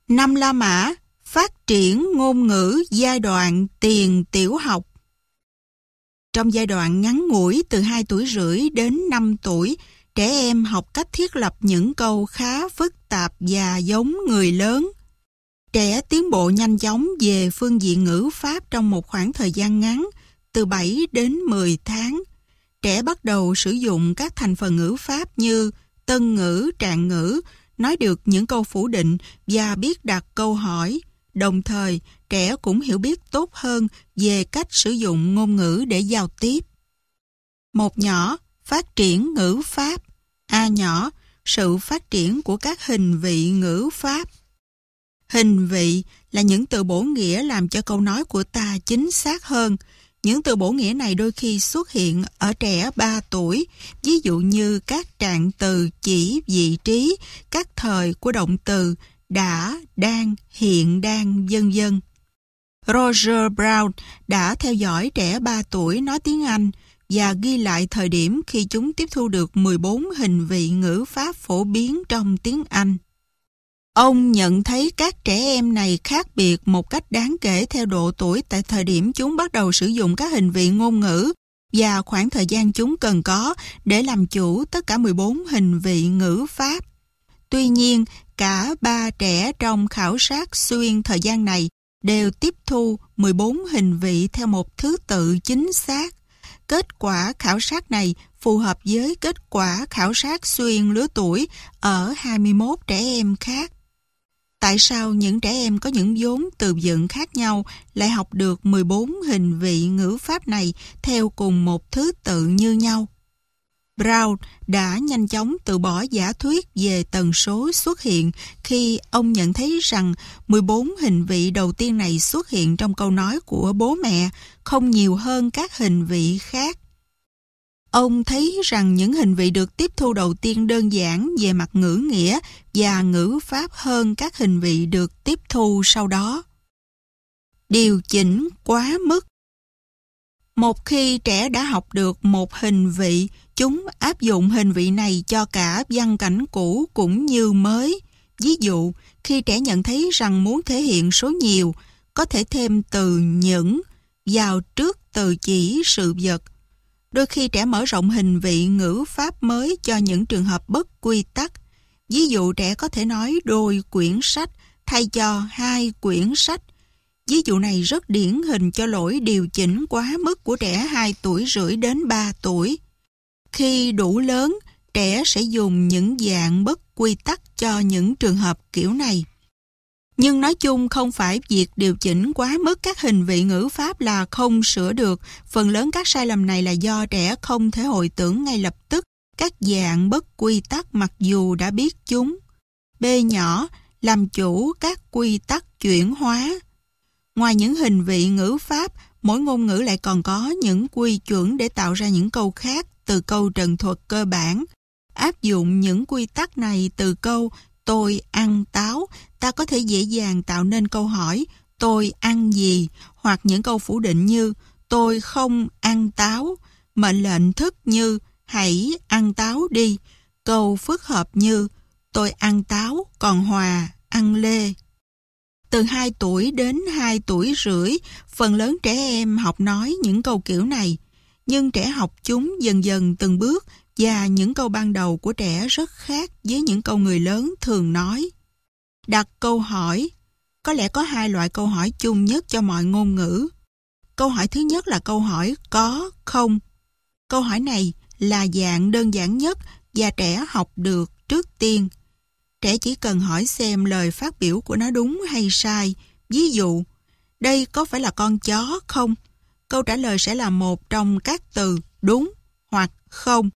Năm La Mã, phát triển ngôn ngữ giai đoạn tiền tiểu học. Trong giai đoạn ngắn ngủi từ 2 tuổi rưỡi đến 5 tuổi, trẻ em học cách thiết lập những câu khá phức tạp và giống người lớn. Trẻ tiến bộ nhanh chóng về phương diện ngữ pháp trong một khoảng thời gian ngắn, từ 7 đến 10 tháng. Trẻ bắt đầu sử dụng các thành phần ngữ pháp như tân ngữ, trạng ngữ, nói được những câu phủ định và biết đặt câu hỏi. Đồng thời, trẻ cũng hiểu biết tốt hơn về cách sử dụng ngôn ngữ để giao tiếp. Một nhỏ, phát triển ngữ pháp. A nhỏ, sự phát triển của các hình vị ngữ pháp. Hình vị là những từ bổ nghĩa làm cho câu nói của ta chính xác hơn. Những từ bổ nghĩa này đôi khi xuất hiện ở trẻ 3 tuổi, ví dụ như các trạng từ chỉ vị trí, các thời của động từ đã, đang, hiện đang, vân vân. Roger Brown đã theo dõi trẻ 3 tuổi nói tiếng Anh và ghi lại thời điểm khi chúng tiếp thu được 14 hình vị ngữ pháp phổ biến trong tiếng Anh. Ông nhận thấy các trẻ em này khác biệt một cách đáng kể theo độ tuổi tại thời điểm chúng bắt đầu sử dụng các hình vị ngôn ngữ và khoảng thời gian chúng cần có để làm chủ tất cả 14 hình vị ngữ pháp. Tuy nhiên, cả 3 trẻ trong khảo sát xuyên thời gian này đều tiếp thu 14 hình vị theo một thứ tự chính xác. Kết quả khảo sát này phù hợp với kết quả khảo sát xuyên lứa tuổi ở 21 trẻ em khác. Tại sao những trẻ em có những vốn từ vựng khác nhau lại học được 14 hình vị ngữ pháp này theo cùng một thứ tự như nhau? Brown đã nhanh chóng từ bỏ giả thuyết về tần số xuất hiện khi ông nhận thấy rằng 14 hình vị đầu tiên này xuất hiện trong câu nói của bố mẹ không nhiều hơn các hình vị khác. Ông thấy rằng những hình vị được tiếp thu đầu tiên đơn giản về mặt ngữ nghĩa và ngữ pháp hơn các hình vị được tiếp thu sau đó. Điều chỉnh quá mức. Một khi trẻ đã học được một hình vị, chúng áp dụng hình vị này cho cả văn cảnh cũ cũng như mới. Ví dụ, khi trẻ nhận thấy rằng muốn thể hiện số nhiều, có thể thêm từ những vào trước từ chỉ sự vật. Đôi khi trẻ mở rộng hình vị ngữ pháp mới cho những trường hợp bất quy tắc. Ví dụ trẻ có thể nói đôi quyển sách thay cho 2 quyển sách. Ví dụ này rất điển hình cho lỗi điều chỉnh quá mức của trẻ 2 tuổi rưỡi đến 3 tuổi. Khi đủ lớn, trẻ sẽ dùng những dạng bất quy tắc cho những trường hợp kiểu này. Nhưng nói chung không phải việc điều chỉnh quá mức các hình vị ngữ pháp là không sửa được. Phần lớn các sai lầm này là do trẻ không thể hồi tưởng ngay lập tức các dạng bất quy tắc mặc dù đã biết chúng. B nhỏ, làm chủ các quy tắc chuyển hóa. Ngoài những hình vị ngữ pháp, mỗi ngôn ngữ lại còn có những quy chuẩn để tạo ra những câu khác từ câu trần thuật cơ bản. Áp dụng những quy tắc này từ câu tôi ăn táo, ta có thể dễ dàng tạo nên câu hỏi tôi ăn gì, hoặc những câu phủ định như tôi không ăn táo, mệnh lệnh thức như hãy ăn táo đi, câu phức hợp như tôi ăn táo, còn Hòa ăn lê. Từ 2 tuổi đến 2 tuổi rưỡi, phần lớn trẻ em học nói những câu kiểu này, nhưng trẻ học chúng dần dần từng bước và những câu ban đầu của trẻ rất khác với những câu người lớn thường nói. Đặt câu hỏi. Có lẽ có 2 loại câu hỏi chung nhất cho mọi ngôn ngữ. Câu hỏi thứ nhất là câu hỏi có, không. Câu hỏi này là dạng đơn giản nhất và trẻ học được trước tiên. Trẻ chỉ cần hỏi xem lời phát biểu của nó đúng hay sai. Ví dụ, đây có phải là con chó không? Câu trả lời sẽ là một trong các từ đúng hoặc không.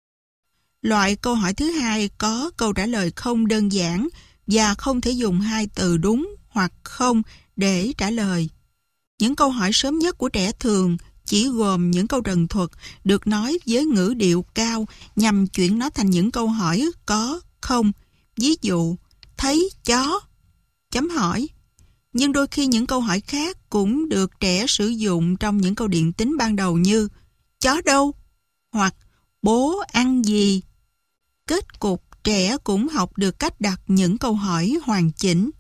Loại câu hỏi thứ hai có câu trả lời không đơn giản và không thể dùng 2 từ đúng hoặc không để trả lời. Những câu hỏi sớm nhất của trẻ thường chỉ gồm những câu trần thuật được nói với ngữ điệu cao nhằm chuyển nó thành những câu hỏi có, không. Ví dụ, thấy chó? Chấm hỏi. Nhưng đôi khi những câu hỏi khác cũng được trẻ sử dụng trong những câu điện tính ban đầu như chó đâu? Hoặc bố ăn gì? Kết cục, trẻ cũng học được cách đặt những câu hỏi hoàn chỉnh.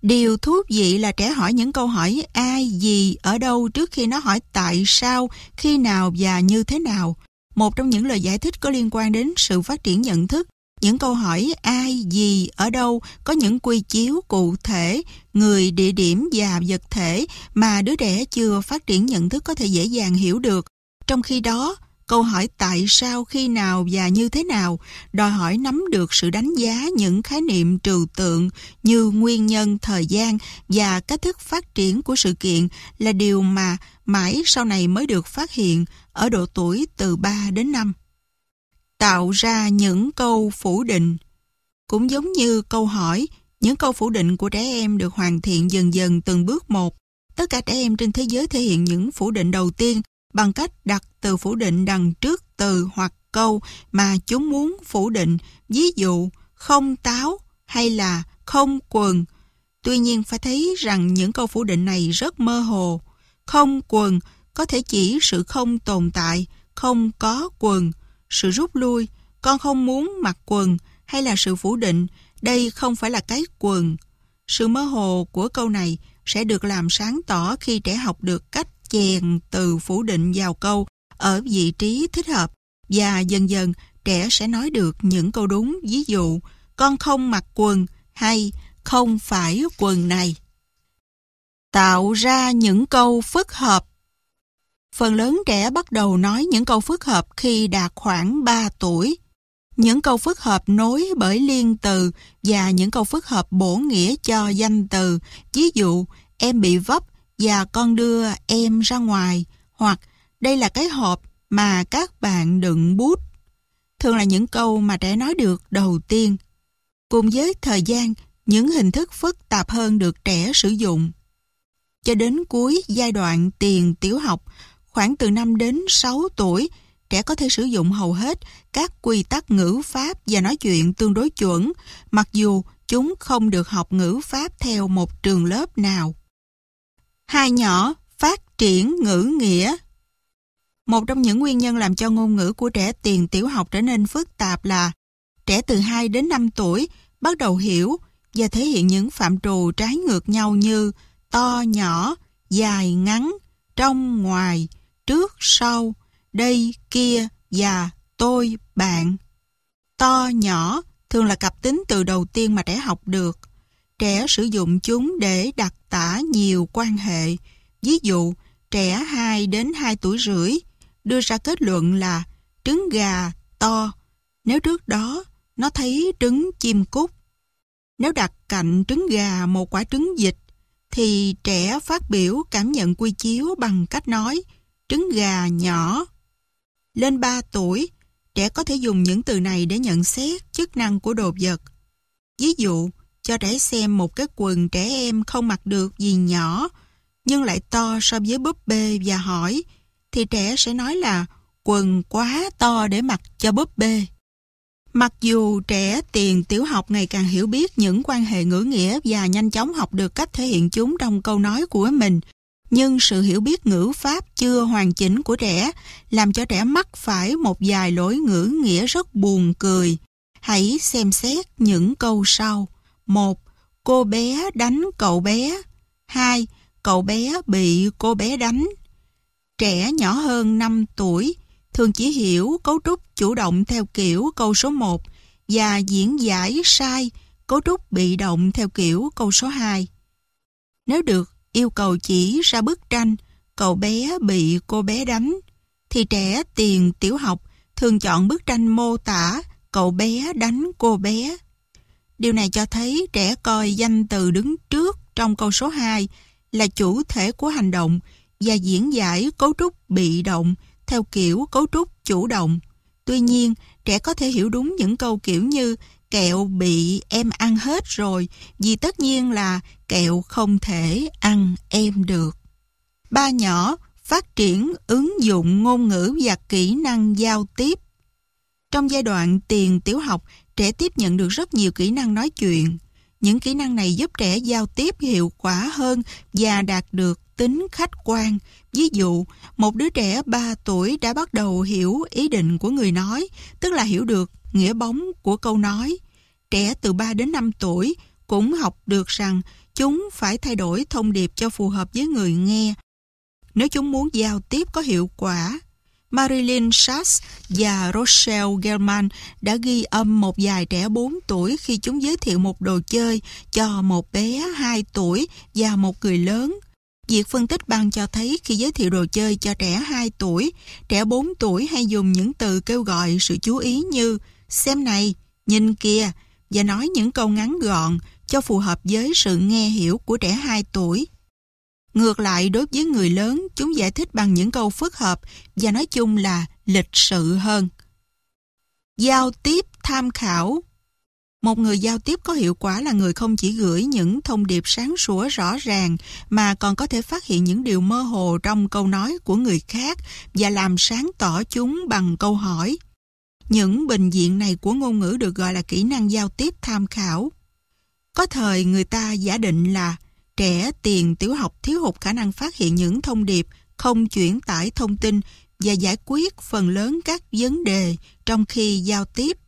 Điều thú vị là trẻ hỏi những câu hỏi ai, gì, ở đâu trước khi nó hỏi tại sao, khi nào và như thế nào. Một trong những lời giải thích có liên quan đến sự phát triển nhận thức. Những câu hỏi ai, gì, ở đâu có những quy chiếu cụ thể, người, địa điểm và vật thể mà đứa trẻ chưa phát triển nhận thức có thể dễ dàng hiểu được. Trong khi đó, câu hỏi tại sao, khi nào và như thế nào đòi hỏi nắm được sự đánh giá những khái niệm trừu tượng như nguyên nhân, thời gian và cách thức phát triển của sự kiện là điều mà mãi sau này mới được phát hiện ở độ tuổi từ 3 đến 5. Tạo ra những câu phủ định. Cũng giống như câu hỏi, những câu phủ định của trẻ em được hoàn thiện dần dần từng bước một. Tất cả trẻ em trên thế giới thể hiện những phủ định đầu tiên bằng cách đặt từ phủ định đằng trước từ hoặc câu mà chúng muốn phủ định, ví dụ không táo hay là không quần. Tuy nhiên phải thấy rằng những câu phủ định này rất mơ hồ. Không quần có thể chỉ sự không tồn tại, không có quần, sự rút lui, con không muốn mặc quần, hay là sự phủ định, đây không phải là cái quần. Sự mơ hồ của câu này sẽ được làm sáng tỏ khi trẻ học được cách chèn từ phủ định vào câu ở vị trí thích hợp, và dần dần trẻ sẽ nói được những câu đúng, ví dụ con không mặc quần hay không phải quần này. Tạo ra những câu phức hợp. Phần lớn trẻ bắt đầu nói những câu phức hợp khi đạt khoảng 3 tuổi. Những câu phức hợp nối bởi liên từ và những câu phức hợp bổ nghĩa cho danh từ, ví dụ em bị vấp và con đưa em ra ngoài, hoặc đây là cái hộp mà các bạn đựng bút. Thường là những câu mà trẻ nói được đầu tiên. Cùng với thời gian, những hình thức phức tạp hơn được trẻ sử dụng. Cho đến cuối giai đoạn tiền tiểu học, khoảng từ 5 đến 6 tuổi, trẻ có thể sử dụng hầu hết các quy tắc ngữ pháp và nói chuyện tương đối chuẩn, mặc dù chúng không được học ngữ pháp theo một trường lớp nào. Hai nhỏ phát triển ngữ nghĩa. Một trong những nguyên nhân làm cho ngôn ngữ của trẻ tiền tiểu học trở nên phức tạp là trẻ từ 2 đến 5 tuổi bắt đầu hiểu và thể hiện những phạm trù trái ngược nhau như to, nhỏ, dài, ngắn, trong, ngoài, trước, sau, đây, kia và tôi, bạn. To, nhỏ thường là cặp tính từ đầu tiên mà trẻ học được. Trẻ sử dụng chúng để đặc tả nhiều quan hệ. Ví dụ, trẻ 2 đến 2 tuổi rưỡi đưa ra kết luận là trứng gà to nếu trước đó nó thấy trứng chim cút. Nếu đặt cạnh trứng gà một quả trứng vịt thì trẻ phát biểu cảm nhận quy chiếu bằng cách nói trứng gà nhỏ. Lên 3 tuổi, trẻ có thể dùng những từ này để nhận xét chức năng của đồ vật. Ví dụ, cho trẻ xem một cái quần trẻ em không mặc được vì nhỏ, nhưng lại to so với búp bê và hỏi, thì trẻ sẽ nói là quần quá to để mặc cho búp bê. Mặc dù trẻ tiền tiểu học ngày càng hiểu biết những quan hệ ngữ nghĩa và nhanh chóng học được cách thể hiện chúng trong câu nói của mình, nhưng sự hiểu biết ngữ pháp chưa hoàn chỉnh của trẻ làm cho trẻ mắc phải một vài lỗi ngữ nghĩa rất buồn cười. Hãy xem xét những câu sau. 1. Cô bé đánh cậu bé. 2. Cậu bé bị cô bé đánh. Trẻ nhỏ hơn 5 tuổi thường chỉ hiểu cấu trúc chủ động theo kiểu câu số 1 và diễn giải sai cấu trúc bị động theo kiểu câu số 2. Nếu được yêu cầu chỉ ra bức tranh cậu bé bị cô bé đánh, thì trẻ tiền tiểu học thường chọn bức tranh mô tả cậu bé đánh cô bé. Điều này cho thấy trẻ coi danh từ đứng trước trong câu số 2 là chủ thể của hành động và diễn giải cấu trúc bị động theo kiểu cấu trúc chủ động. Tuy nhiên, trẻ có thể hiểu đúng những câu kiểu như kẹo bị em ăn hết rồi, vì tất nhiên là kẹo không thể ăn em được. 3 nhỏ phát triển ứng dụng ngôn ngữ và kỹ năng giao tiếp. Trong giai đoạn tiền tiểu học, trẻ tiếp nhận được rất nhiều kỹ năng nói chuyện. Những kỹ năng này giúp trẻ giao tiếp hiệu quả hơn và đạt được tính khách quan. Ví dụ, một đứa trẻ 3 tuổi đã bắt đầu hiểu ý định của người nói, tức là hiểu được nghĩa bóng của câu nói. Trẻ từ 3 đến 5 tuổi cũng học được rằng chúng phải thay đổi thông điệp cho phù hợp với người nghe. Nếu chúng muốn giao tiếp có hiệu quả, Marilyn Schatz và Rochelle Gelman đã ghi âm một vài trẻ 4 tuổi khi chúng giới thiệu một đồ chơi cho một bé 2 tuổi và một người lớn. Việc phân tích ban cho thấy khi giới thiệu đồ chơi cho trẻ 2 tuổi, trẻ 4 tuổi hay dùng những từ kêu gọi sự chú ý như xem này, nhìn kìa và nói những câu ngắn gọn cho phù hợp với sự nghe hiểu của trẻ 2 tuổi. Ngược lại, đối với người lớn, chúng giải thích bằng những câu phức hợp và nói chung là lịch sự hơn. Giao tiếp tham khảo. Một người giao tiếp có hiệu quả là người không chỉ gửi những thông điệp sáng sủa rõ ràng mà còn có thể phát hiện những điều mơ hồ trong câu nói của người khác và làm sáng tỏ chúng bằng câu hỏi. Những bình diện này của ngôn ngữ được gọi là kỹ năng giao tiếp tham khảo. Có thời người ta giả định là trẻ tiền tiểu học thiếu hụt khả năng phát hiện những thông điệp, không chuyển tải thông tin và giải quyết phần lớn các vấn đề trong khi giao tiếp.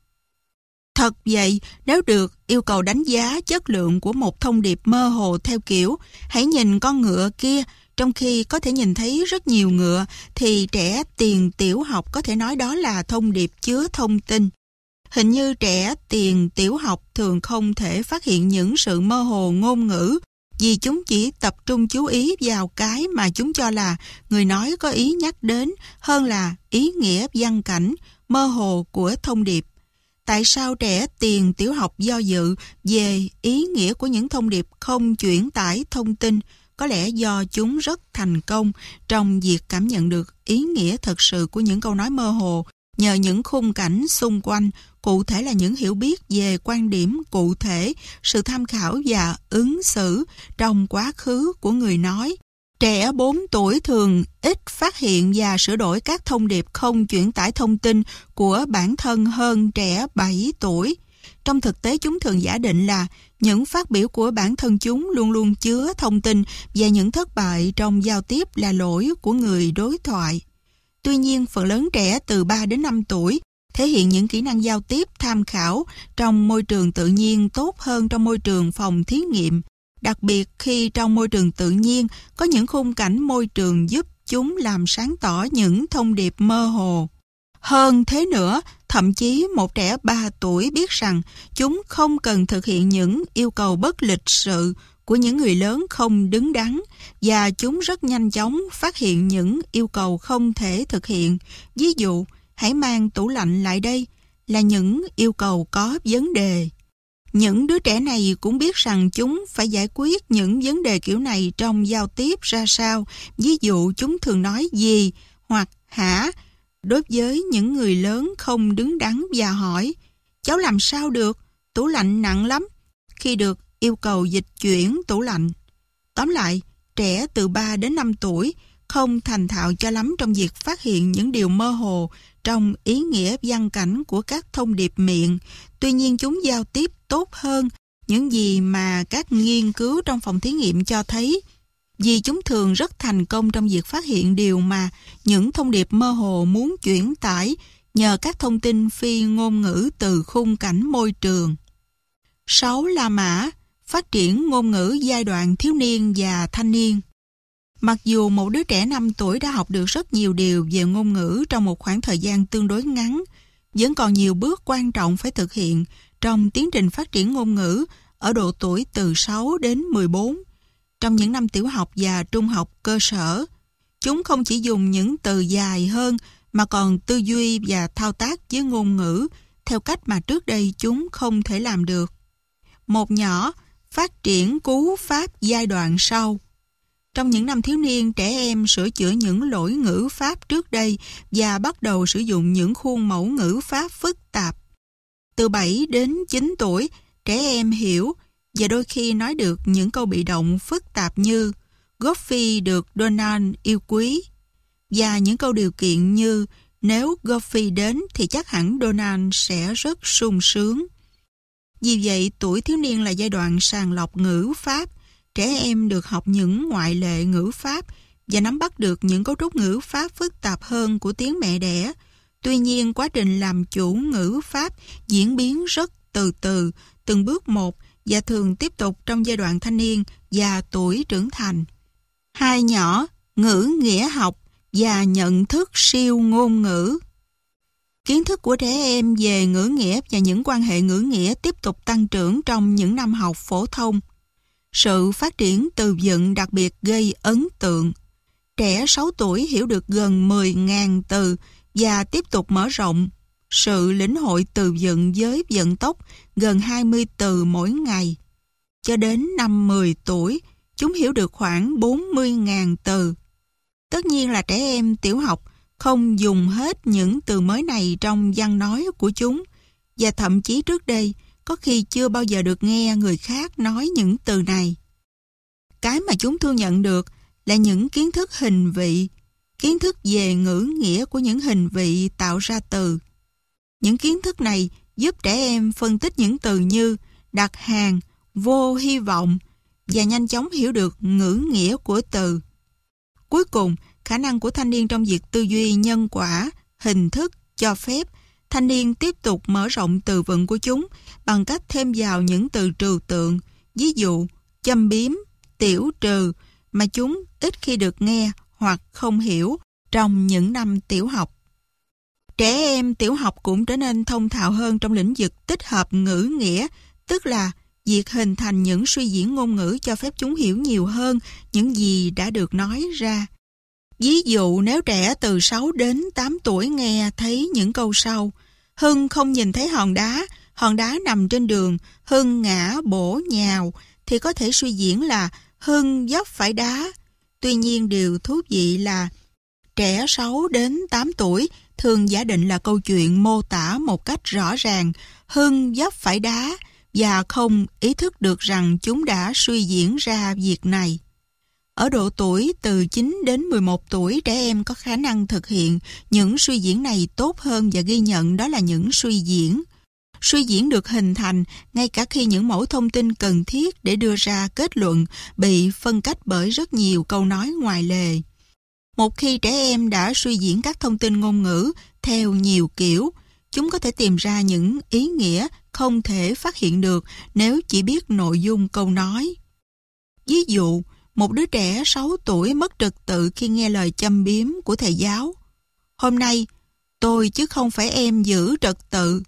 Thật vậy, nếu được yêu cầu đánh giá chất lượng của một thông điệp mơ hồ theo kiểu hãy nhìn con ngựa kia, trong khi có thể nhìn thấy rất nhiều ngựa, thì trẻ tiền tiểu học có thể nói đó là thông điệp chứa thông tin. Hình như trẻ tiền tiểu học thường không thể phát hiện những sự mơ hồ ngôn ngữ vì chúng chỉ tập trung chú ý vào cái mà chúng cho là người nói có ý nhắc đến hơn là ý nghĩa văn cảnh, mơ hồ của thông điệp. Tại sao trẻ tiền tiểu học do dự về ý nghĩa của những thông điệp không chuyển tải thông tin? Có lẽ do chúng rất thành công trong việc cảm nhận được ý nghĩa thật sự của những câu nói mơ hồ nhờ những khung cảnh xung quanh, cụ thể là những hiểu biết về quan điểm cụ thể, sự tham khảo và ứng xử trong quá khứ của người nói. Trẻ 4 tuổi thường ít phát hiện và sửa đổi các thông điệp không chuyển tải thông tin của bản thân hơn trẻ 7 tuổi. Trong thực tế, chúng thường giả định là những phát biểu của bản thân chúng luôn luôn chứa thông tin và những thất bại trong giao tiếp là lỗi của người đối thoại. Tuy nhiên, phần lớn trẻ từ 3 đến 5 tuổi thể hiện những kỹ năng giao tiếp tham khảo trong môi trường tự nhiên tốt hơn trong môi trường phòng thí nghiệm, đặc biệt khi trong môi trường tự nhiên có những khung cảnh môi trường giúp chúng làm sáng tỏ những thông điệp mơ hồ. Hơn thế nữa, thậm chí một trẻ 3 tuổi biết rằng chúng không cần thực hiện những yêu cầu bất lịch sự của những người lớn không đứng đắn và chúng rất nhanh chóng phát hiện những yêu cầu không thể thực hiện. Ví dụ, hãy mang tủ lạnh lại đây là những yêu cầu có vấn đề. Những đứa trẻ này cũng biết rằng chúng phải giải quyết những vấn đề kiểu này trong giao tiếp ra sao. Ví dụ, chúng thường nói gì hoặc hả đối với những người lớn không đứng đắn và hỏi cháu làm sao được, tủ lạnh nặng lắm, khi được yêu cầu dịch chuyển tủ lạnh. Tóm lại, trẻ từ 3 đến 5 tuổi không thành thạo cho lắm trong việc phát hiện những điều mơ hồ trong ý nghĩa văn cảnh của các thông điệp miệng. Tuy nhiên chúng giao tiếp tốt hơn những gì mà các nghiên cứu trong phòng thí nghiệm cho thấy, vì chúng thường rất thành công trong việc phát hiện điều mà những thông điệp mơ hồ muốn chuyển tải nhờ các thông tin phi ngôn ngữ từ khung cảnh môi trường. 6. La Mã, phát triển ngôn ngữ giai đoạn thiếu niên và thanh niên. Mặc dù một đứa trẻ 5 tuổi đã học được rất nhiều điều về ngôn ngữ trong một khoảng thời gian tương đối ngắn, vẫn còn nhiều bước quan trọng phải thực hiện trong tiến trình phát triển ngôn ngữ ở độ tuổi từ 6 đến 14. Trong những năm tiểu học và trung học cơ sở, chúng không chỉ dùng những từ dài hơn mà còn tư duy và thao tác với ngôn ngữ theo cách mà trước đây chúng không thể làm được. Một nhỏ phát triển cú pháp giai đoạn sau. Trong những năm thiếu niên, trẻ em sửa chữa những lỗi ngữ pháp trước đây và bắt đầu sử dụng những khuôn mẫu ngữ pháp phức tạp. Từ 7 đến 9 tuổi, trẻ em hiểu và đôi khi nói được những câu bị động phức tạp như Goffy được Donald yêu quý và những câu điều kiện như nếu Goffy đến thì chắc hẳn Donald sẽ rất sung sướng. Vì vậy, tuổi thiếu niên là giai đoạn sàng lọc ngữ pháp. Trẻ em được học những ngoại lệ ngữ pháp và nắm bắt được những cấu trúc ngữ pháp phức tạp hơn của tiếng mẹ đẻ. Tuy nhiên, quá trình làm chủ ngữ pháp diễn biến rất từ từ, từng bước một và thường tiếp tục trong giai đoạn thanh niên và tuổi trưởng thành. 2 nhỏ, ngữ nghĩa học và nhận thức siêu ngôn ngữ. Kiến thức của trẻ em về ngữ nghĩa và những quan hệ ngữ nghĩa tiếp tục tăng trưởng trong những năm học phổ thông. Sự phát triển từ vựng đặc biệt gây ấn tượng. Trẻ 6 tuổi hiểu được gần 10.000 từ và tiếp tục mở rộng sự lĩnh hội từ vựng với vận tốc gần 20 từ mỗi ngày. Cho đến năm 10 tuổi, chúng hiểu được khoảng 40.000 từ. Tất nhiên là trẻ em tiểu học không dùng hết những từ mới này trong văn nói của chúng, và thậm chí trước đây có khi chưa bao giờ được nghe người khác nói những từ này. Cái mà chúng thu nhận được là những kiến thức hình vị, kiến thức về ngữ nghĩa của những hình vị tạo ra từ. Những kiến thức này giúp trẻ em phân tích những từ như đặt hàng, vô hy vọng và nhanh chóng hiểu được ngữ nghĩa của từ. Cuối cùng, khả năng của thanh niên trong việc tư duy nhân quả, hình thức, cho phép thanh niên tiếp tục mở rộng từ vựng của chúng bằng cách thêm vào những từ trừu tượng, ví dụ châm biếm, tiểu trừ mà chúng ít khi được nghe hoặc không hiểu trong những năm tiểu học. Trẻ em tiểu học cũng trở nên thông thạo hơn trong lĩnh vực tích hợp ngữ nghĩa, tức là việc hình thành những suy diễn ngôn ngữ cho phép chúng hiểu nhiều hơn những gì đã được nói ra. Ví dụ nếu trẻ từ 6 đến 8 tuổi nghe thấy những câu sau: Hưng không nhìn thấy hòn đá nằm trên đường, Hưng ngã bổ nhào, thì có thể suy diễn là Hưng vấp phải đá. Tuy nhiên điều thú vị là trẻ 6 đến 8 tuổi thường giả định là câu chuyện mô tả một cách rõ ràng Hưng vấp phải đá và không ý thức được rằng chúng đã suy diễn ra việc này. Ở độ tuổi từ 9 đến 11 tuổi, trẻ em có khả năng thực hiện những suy diễn này tốt hơn và ghi nhận đó là những suy diễn. Suy diễn được hình thành ngay cả khi những mẫu thông tin cần thiết để đưa ra kết luận bị phân cách bởi rất nhiều câu nói ngoài lề. Một khi trẻ em đã suy diễn các thông tin ngôn ngữ theo nhiều kiểu, chúng có thể tìm ra những ý nghĩa không thể phát hiện được nếu chỉ biết nội dung câu nói. Ví dụ, một đứa trẻ 6 tuổi mất trật tự khi nghe lời châm biếm của thầy giáo. Hôm nay, tôi chứ không phải em giữ trật tự.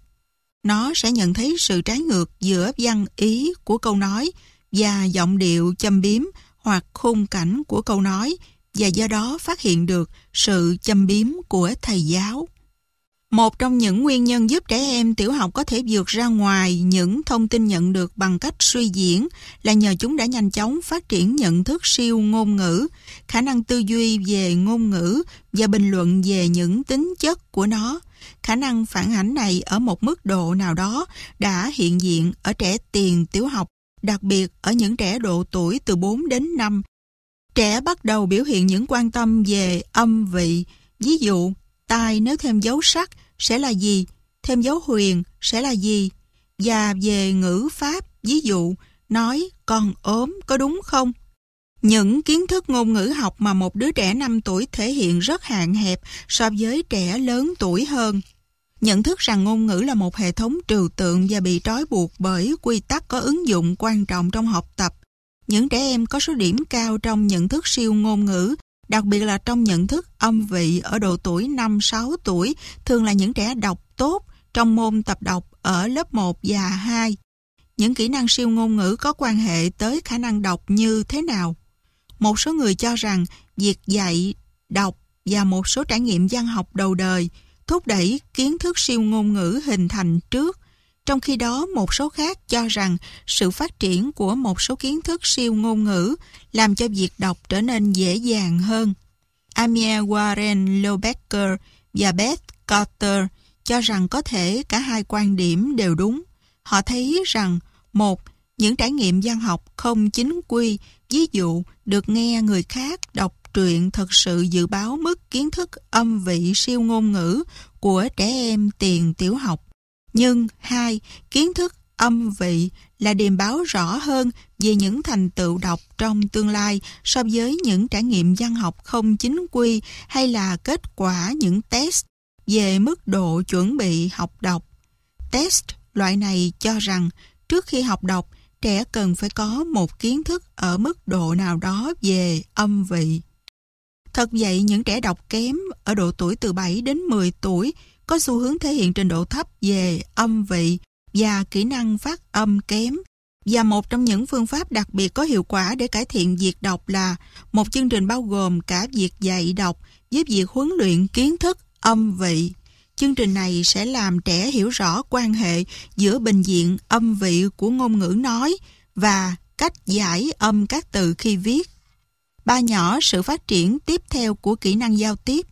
Nó sẽ nhận thấy sự trái ngược giữa văn ý của câu nói và giọng điệu châm biếm hoặc khung cảnh của câu nói, và do đó phát hiện được sự châm biếm của thầy giáo. Một trong những nguyên nhân giúp trẻ em tiểu học có thể vượt ra ngoài những thông tin nhận được bằng cách suy diễn là nhờ chúng đã nhanh chóng phát triển nhận thức siêu ngôn ngữ, khả năng tư duy về ngôn ngữ và bình luận về những tính chất của nó. Khả năng phản ảnh này ở một mức độ nào đó đã hiện diện ở trẻ tiền tiểu học, đặc biệt ở những trẻ độ tuổi từ 4 đến 5. Trẻ bắt đầu biểu hiện những quan tâm về âm vị, ví dụ tai nếu thêm dấu sắc sẽ là gì, thêm dấu huyền sẽ là gì, và về ngữ pháp, ví dụ nói con ốm có đúng không? Những kiến thức ngôn ngữ học mà một đứa trẻ 5 tuổi thể hiện rất hạn hẹp so với trẻ lớn tuổi hơn. Nhận thức rằng ngôn ngữ là một hệ thống trừu tượng và bị trói buộc bởi quy tắc có ứng dụng quan trọng trong học tập. Những trẻ em có số điểm cao trong nhận thức siêu ngôn ngữ, đặc biệt là trong nhận thức âm vị ở độ tuổi 5-6 tuổi, thường là những trẻ đọc tốt trong môn tập đọc ở lớp 1 và 2. Những kỹ năng siêu ngôn ngữ có quan hệ tới khả năng đọc như thế nào? Một số người cho rằng việc dạy, đọc và một số trải nghiệm văn học đầu đời thúc đẩy kiến thức siêu ngôn ngữ hình thành trước. Trong khi đó, một số khác cho rằng sự phát triển của một số kiến thức siêu ngôn ngữ làm cho việc đọc trở nên dễ dàng hơn. Amir Warren Lobecker và Beth Carter cho rằng có thể cả hai quan điểm đều đúng. Họ thấy rằng, một, những trải nghiệm văn học không chính quy, ví dụ được nghe người khác đọc truyện thực sự dự báo mức kiến thức âm vị siêu ngôn ngữ của trẻ em tiền tiểu học. Nhưng hai, kiến thức âm vị là điềm báo rõ hơn về những thành tựu đọc trong tương lai so với những trải nghiệm văn học không chính quy hay là kết quả những test về mức độ chuẩn bị học đọc. Test loại này cho rằng trước khi học đọc, trẻ cần phải có một kiến thức ở mức độ nào đó về âm vị. Thật vậy, những trẻ đọc kém ở độ tuổi từ 7 đến 10 tuổi có xu hướng thể hiện trình độ thấp về âm vị và kỹ năng phát âm kém. Và một trong những phương pháp đặc biệt có hiệu quả để cải thiện việc đọc là một chương trình bao gồm cả việc dạy đọc với việc huấn luyện kiến thức âm vị. Chương trình này sẽ làm trẻ hiểu rõ quan hệ giữa bình diện âm vị của ngôn ngữ nói và cách giải âm các từ khi viết. Ba nhỏ sự phát triển tiếp theo của kỹ năng giao tiếp.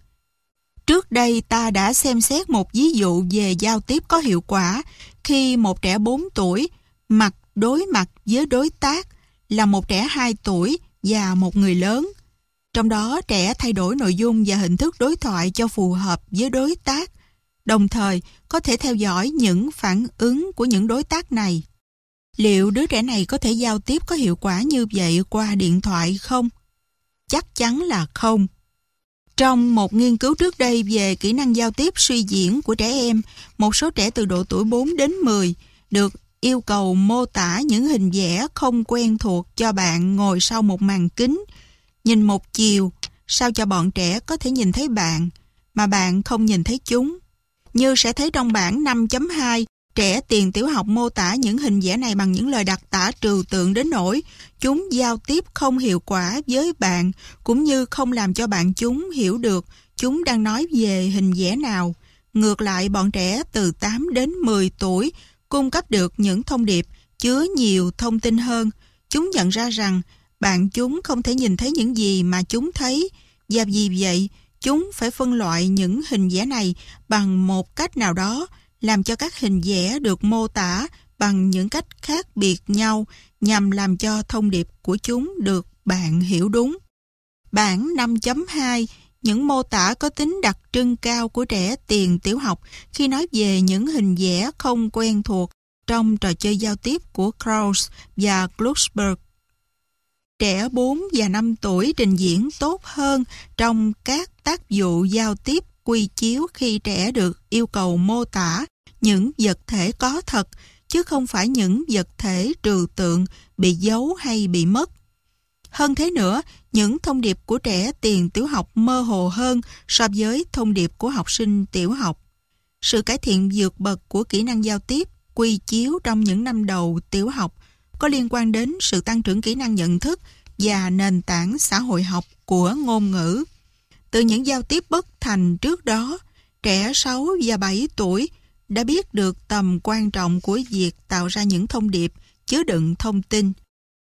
Trước đây ta đã xem xét một ví dụ về giao tiếp có hiệu quả khi một trẻ 4 tuổi mặt đối mặt với đối tác là một trẻ 2 tuổi và một người lớn. Trong đó trẻ thay đổi nội dung và hình thức đối thoại cho phù hợp với đối tác, đồng thời có thể theo dõi những phản ứng của những đối tác này. Liệu đứa trẻ này có thể giao tiếp có hiệu quả như vậy qua điện thoại không? Chắc chắn là không. Trong một nghiên cứu trước đây về kỹ năng giao tiếp suy diễn của trẻ em, một số trẻ từ độ tuổi 4 đến 10 được yêu cầu mô tả những hình vẽ không quen thuộc cho bạn ngồi sau một màn kính, nhìn một chiều, sao cho bọn trẻ có thể nhìn thấy bạn, mà bạn không nhìn thấy chúng. Như sẽ thấy trong bảng 5.2, trẻ tiền tiểu học mô tả những hình vẽ này bằng những lời đặc tả trừu tượng đến nỗi chúng giao tiếp không hiệu quả với bạn, cũng như không làm cho bạn chúng hiểu được chúng đang nói về hình vẽ nào. Ngược lại, bọn trẻ từ 8 đến 10 tuổi cung cấp được những thông điệp chứa nhiều thông tin hơn. Chúng nhận ra rằng bạn chúng không thể nhìn thấy những gì mà chúng thấy, và vì vậy chúng phải phân loại những hình vẽ này bằng một cách nào đó, làm cho các hình vẽ được mô tả bằng những cách khác biệt nhau nhằm làm cho thông điệp của chúng được bạn hiểu đúng. Bảng 5.2, những mô tả có tính đặc trưng cao của trẻ tiền tiểu học khi nói về những hình vẽ không quen thuộc trong trò chơi giao tiếp của Krauss và Glucksberg. Trẻ 4 và 5 tuổi trình diễn tốt hơn trong các tác vụ giao tiếp quy chiếu khi trẻ được yêu cầu mô tả những vật thể có thật, chứ không phải những vật thể trừu tượng bị giấu hay bị mất. Hơn thế nữa, những thông điệp của trẻ tiền tiểu học mơ hồ hơn so với thông điệp của học sinh tiểu học. Sự cải thiện vượt bậc của kỹ năng giao tiếp quy chiếu trong những năm đầu tiểu học có liên quan đến sự tăng trưởng kỹ năng nhận thức và nền tảng xã hội học của ngôn ngữ. Từ những giao tiếp bất thành trước đó, trẻ 6 và 7 tuổi đã biết được tầm quan trọng của việc tạo ra những thông điệp chứa đựng thông tin.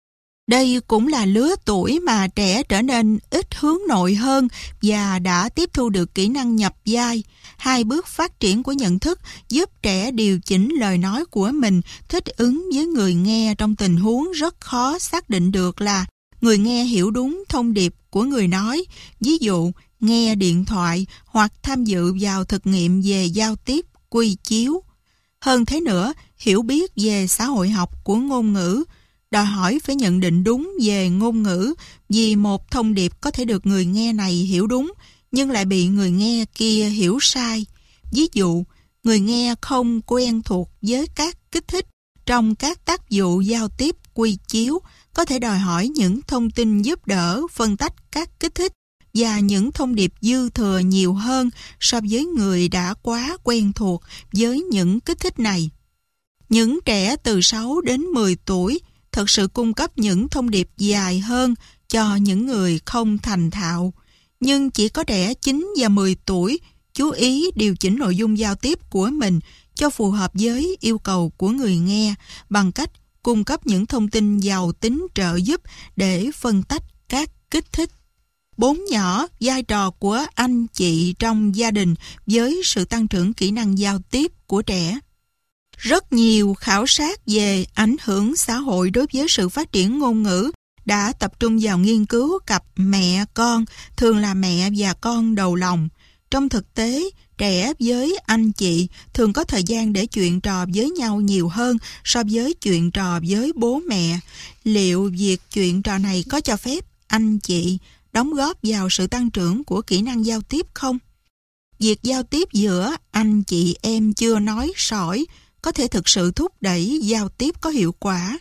Đây cũng là lứa tuổi mà trẻ trở nên ít hướng nội hơn và đã tiếp thu được kỹ năng nhập vai. Hai bước phát triển của nhận thức giúp trẻ điều chỉnh lời nói của mình thích ứng với người nghe trong tình huống rất khó xác định được là người nghe hiểu đúng thông điệp của người nói, ví dụ nghe điện thoại hoặc tham dự vào thực nghiệm về giao tiếp quy chiếu. Hơn thế nữa, hiểu biết về xã hội học của ngôn ngữ đòi hỏi phải nhận định đúng về ngôn ngữ, vì một thông điệp có thể được người nghe này hiểu đúng nhưng lại bị người nghe kia hiểu sai. Ví dụ, người nghe không quen thuộc với các kích thích trong các tác vụ giao tiếp quy chiếu có thể đòi hỏi những thông tin giúp đỡ phân tách các kích thích và những thông điệp dư thừa nhiều hơn so với người đã quá quen thuộc với những kích thích này. Những trẻ từ 6 đến 10 tuổi thực sự cung cấp những thông điệp dài hơn cho những người không thành thạo, nhưng chỉ có trẻ 9 và 10 tuổi chú ý điều chỉnh nội dung giao tiếp của mình cho phù hợp với yêu cầu của người nghe bằng cách cung cấp những thông tin giàu tính trợ giúp để phân tách các kích thích. 4 nhỏ, vai trò của anh chị trong gia đình với sự tăng trưởng kỹ năng giao tiếp của trẻ. Rất nhiều khảo sát về ảnh hưởng xã hội đối với sự phát triển ngôn ngữ đã tập trung vào nghiên cứu cặp mẹ con, thường là mẹ và con đầu lòng. Trong thực tế, trẻ với anh chị thường có thời gian để chuyện trò với nhau nhiều hơn so với chuyện trò với bố mẹ. Liệu việc chuyện trò này có cho phép anh chị đóng góp vào sự tăng trưởng của kỹ năng giao tiếp không? Việc giao tiếp giữa anh chị em chưa nói sỏi có thể thực sự thúc đẩy giao tiếp có hiệu quả.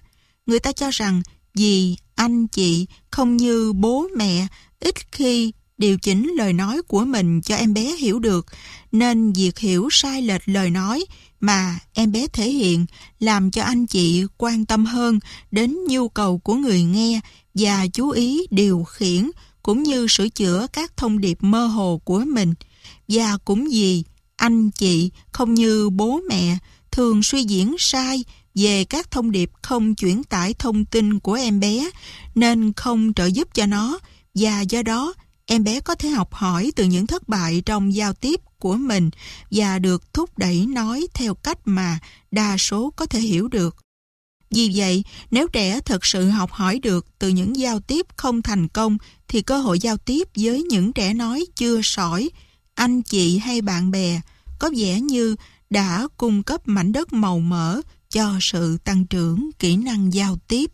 Người ta cho rằng dì, anh, chị không như bố mẹ ít khi điều chỉnh lời nói của mình cho em bé hiểu được, nên việc hiểu sai lệch lời nói mà em bé thể hiện làm cho anh chị quan tâm hơn đến nhu cầu của người nghe và chú ý điều khiển cũng như sửa chữa các thông điệp mơ hồ của mình. Và cũng vì anh chị không như bố mẹ thường suy diễn sai về các thông điệp không chuyển tải thông tin của em bé nên không trợ giúp cho nó, và do đó em bé có thể học hỏi từ những thất bại trong giao tiếp của mình và được thúc đẩy nói theo cách mà đa số có thể hiểu được. Vì vậy, nếu trẻ thực sự học hỏi được từ những giao tiếp không thành công thì cơ hội giao tiếp với những trẻ nói chưa sỏi, anh chị hay bạn bè có vẻ như đã cung cấp mảnh đất màu mỡ cho sự tăng trưởng kỹ năng giao tiếp.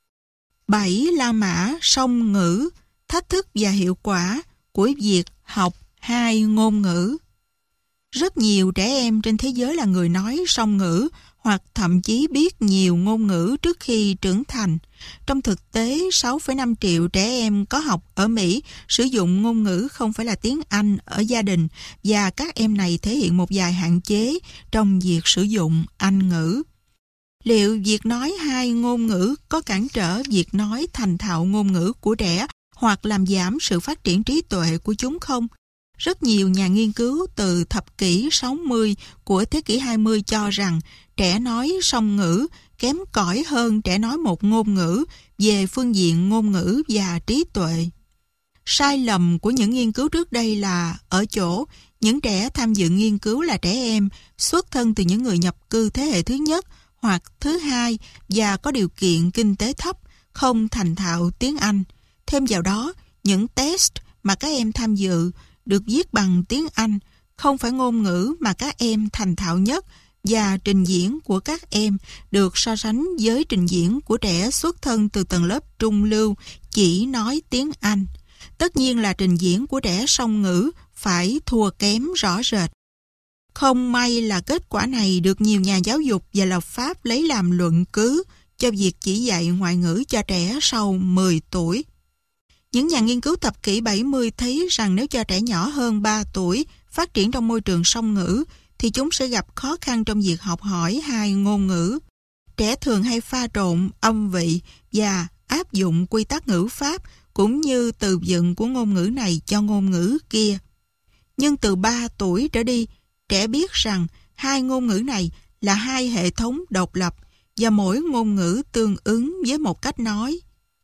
7. La mã song ngữ, thách thức và hiệu quả của việc học hai ngôn ngữ. Rất nhiều trẻ em trên thế giới là người nói song ngữ hoặc thậm chí biết nhiều ngôn ngữ trước khi trưởng thành. Trong thực tế, 6,5 triệu trẻ em có học ở Mỹ sử dụng ngôn ngữ không phải là tiếng Anh ở gia đình, và các em này thể hiện một vài hạn chế trong việc sử dụng Anh ngữ. Liệu việc nói hai ngôn ngữ có cản trở việc nói thành thạo ngôn ngữ của trẻ hoặc làm giảm sự phát triển trí tuệ của chúng không? Rất nhiều nhà nghiên cứu từ thập kỷ 60 của thế kỷ 20 cho rằng trẻ nói song ngữ kém cỏi hơn trẻ nói một ngôn ngữ về phương diện ngôn ngữ và trí tuệ. Sai lầm của những nghiên cứu trước đây là ở chỗ những trẻ tham dự nghiên cứu là trẻ em xuất thân từ những người nhập cư thế hệ thứ nhất hoặc thứ hai và có điều kiện kinh tế thấp, không thành thạo tiếng Anh. Thêm vào đó, những test mà các em tham dự được viết bằng tiếng Anh, không phải ngôn ngữ mà các em thành thạo nhất, và trình diễn của các em được so sánh với trình diễn của trẻ xuất thân từ tầng lớp trung lưu chỉ nói tiếng Anh. Tất nhiên là trình diễn của trẻ song ngữ phải thua kém rõ rệt. Không may là kết quả này được nhiều nhà giáo dục và lập pháp lấy làm luận cứ cho việc chỉ dạy ngoại ngữ cho trẻ sau 10 tuổi. Những nhà nghiên cứu thập kỷ 70 thấy rằng nếu cho trẻ nhỏ hơn 3 tuổi phát triển trong môi trường song ngữ thì chúng sẽ gặp khó khăn trong việc học hỏi hai ngôn ngữ. Trẻ thường hay pha trộn âm vị và áp dụng quy tắc ngữ pháp cũng như từ vựng của ngôn ngữ này cho ngôn ngữ kia. Nhưng từ 3 tuổi trở đi, trẻ biết rằng hai ngôn ngữ này là hai hệ thống độc lập và mỗi ngôn ngữ tương ứng với một cách nói.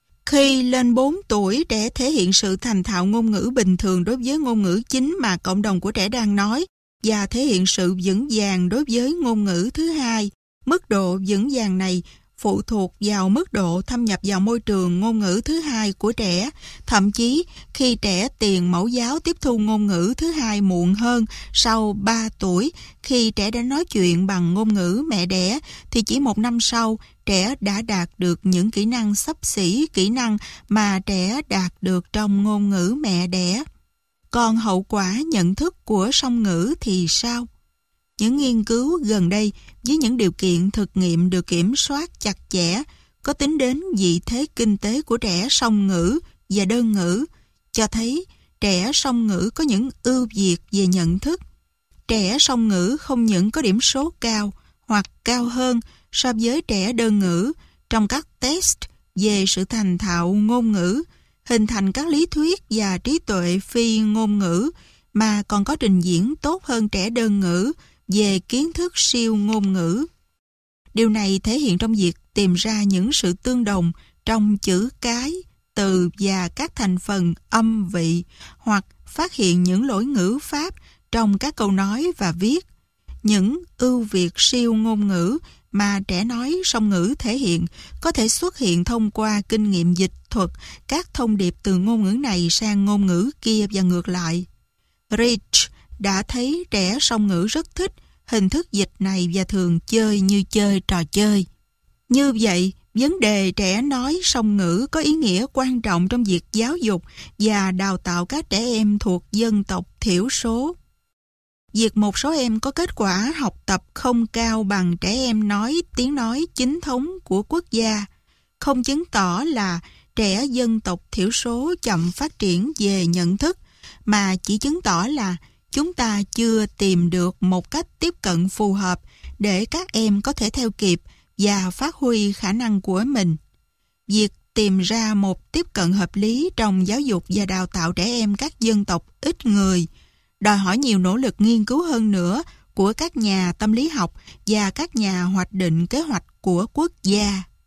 Khi lên 4 tuổi, trẻ thể hiện sự thành thạo ngôn ngữ bình thường đối với ngôn ngữ chính mà cộng đồng của trẻ đang nói và thể hiện sự vững vàng đối với ngôn ngữ thứ hai. Mức độ vững vàng này phụ thuộc vào mức độ thâm nhập vào môi trường ngôn ngữ thứ hai của trẻ. Thậm chí, khi trẻ tiền mẫu giáo tiếp thu ngôn ngữ thứ hai muộn hơn, sau 3 tuổi, khi trẻ đã nói chuyện bằng ngôn ngữ mẹ đẻ, thì chỉ 1 năm sau, trẻ đã đạt được những kỹ năng xấp xỉ kỹ năng mà trẻ đạt được trong ngôn ngữ mẹ đẻ. Còn hậu quả nhận thức của song ngữ thì sao? Những nghiên cứu gần đây với những điều kiện thực nghiệm được kiểm soát chặt chẽ có tính đến vị thế kinh tế của trẻ song ngữ và đơn ngữ, cho thấy trẻ song ngữ có những ưu việt về nhận thức. Trẻ song ngữ không những có điểm số cao hoặc cao hơn so với trẻ đơn ngữ trong các test về sự thành thạo ngôn ngữ, hình thành các lý thuyết và trí tuệ phi ngôn ngữ, mà còn có trình diễn tốt hơn trẻ đơn ngữ về kiến thức siêu ngôn ngữ. Điều này thể hiện trong việc tìm ra những sự tương đồng trong chữ cái, từ và các thành phần âm vị, hoặc phát hiện những lỗi ngữ pháp trong các câu nói và viết. Những ưu việt siêu ngôn ngữ mà trẻ nói song ngữ thể hiện có thể xuất hiện thông qua kinh nghiệm dịch thuật các thông điệp từ ngôn ngữ này sang ngôn ngữ kia và ngược lại. Rich đã thấy trẻ song ngữ rất thích hình thức dịch này và thường chơi như chơi trò chơi. Như vậy, vấn đề trẻ nói song ngữ có ý nghĩa quan trọng trong việc giáo dục và đào tạo các trẻ em thuộc dân tộc thiểu số. Việc một số em có kết quả học tập không cao bằng trẻ em nói tiếng nói chính thống của quốc gia không chứng tỏ là trẻ dân tộc thiểu số chậm phát triển về nhận thức, mà chỉ chứng tỏ là chúng ta chưa tìm được một cách tiếp cận phù hợp để các em có thể theo kịp và phát huy khả năng của mình. Việc tìm ra một tiếp cận hợp lý trong giáo dục và đào tạo trẻ em các dân tộc ít người đòi hỏi nhiều nỗ lực nghiên cứu hơn nữa của các nhà tâm lý học và các nhà hoạch định kế hoạch của quốc gia.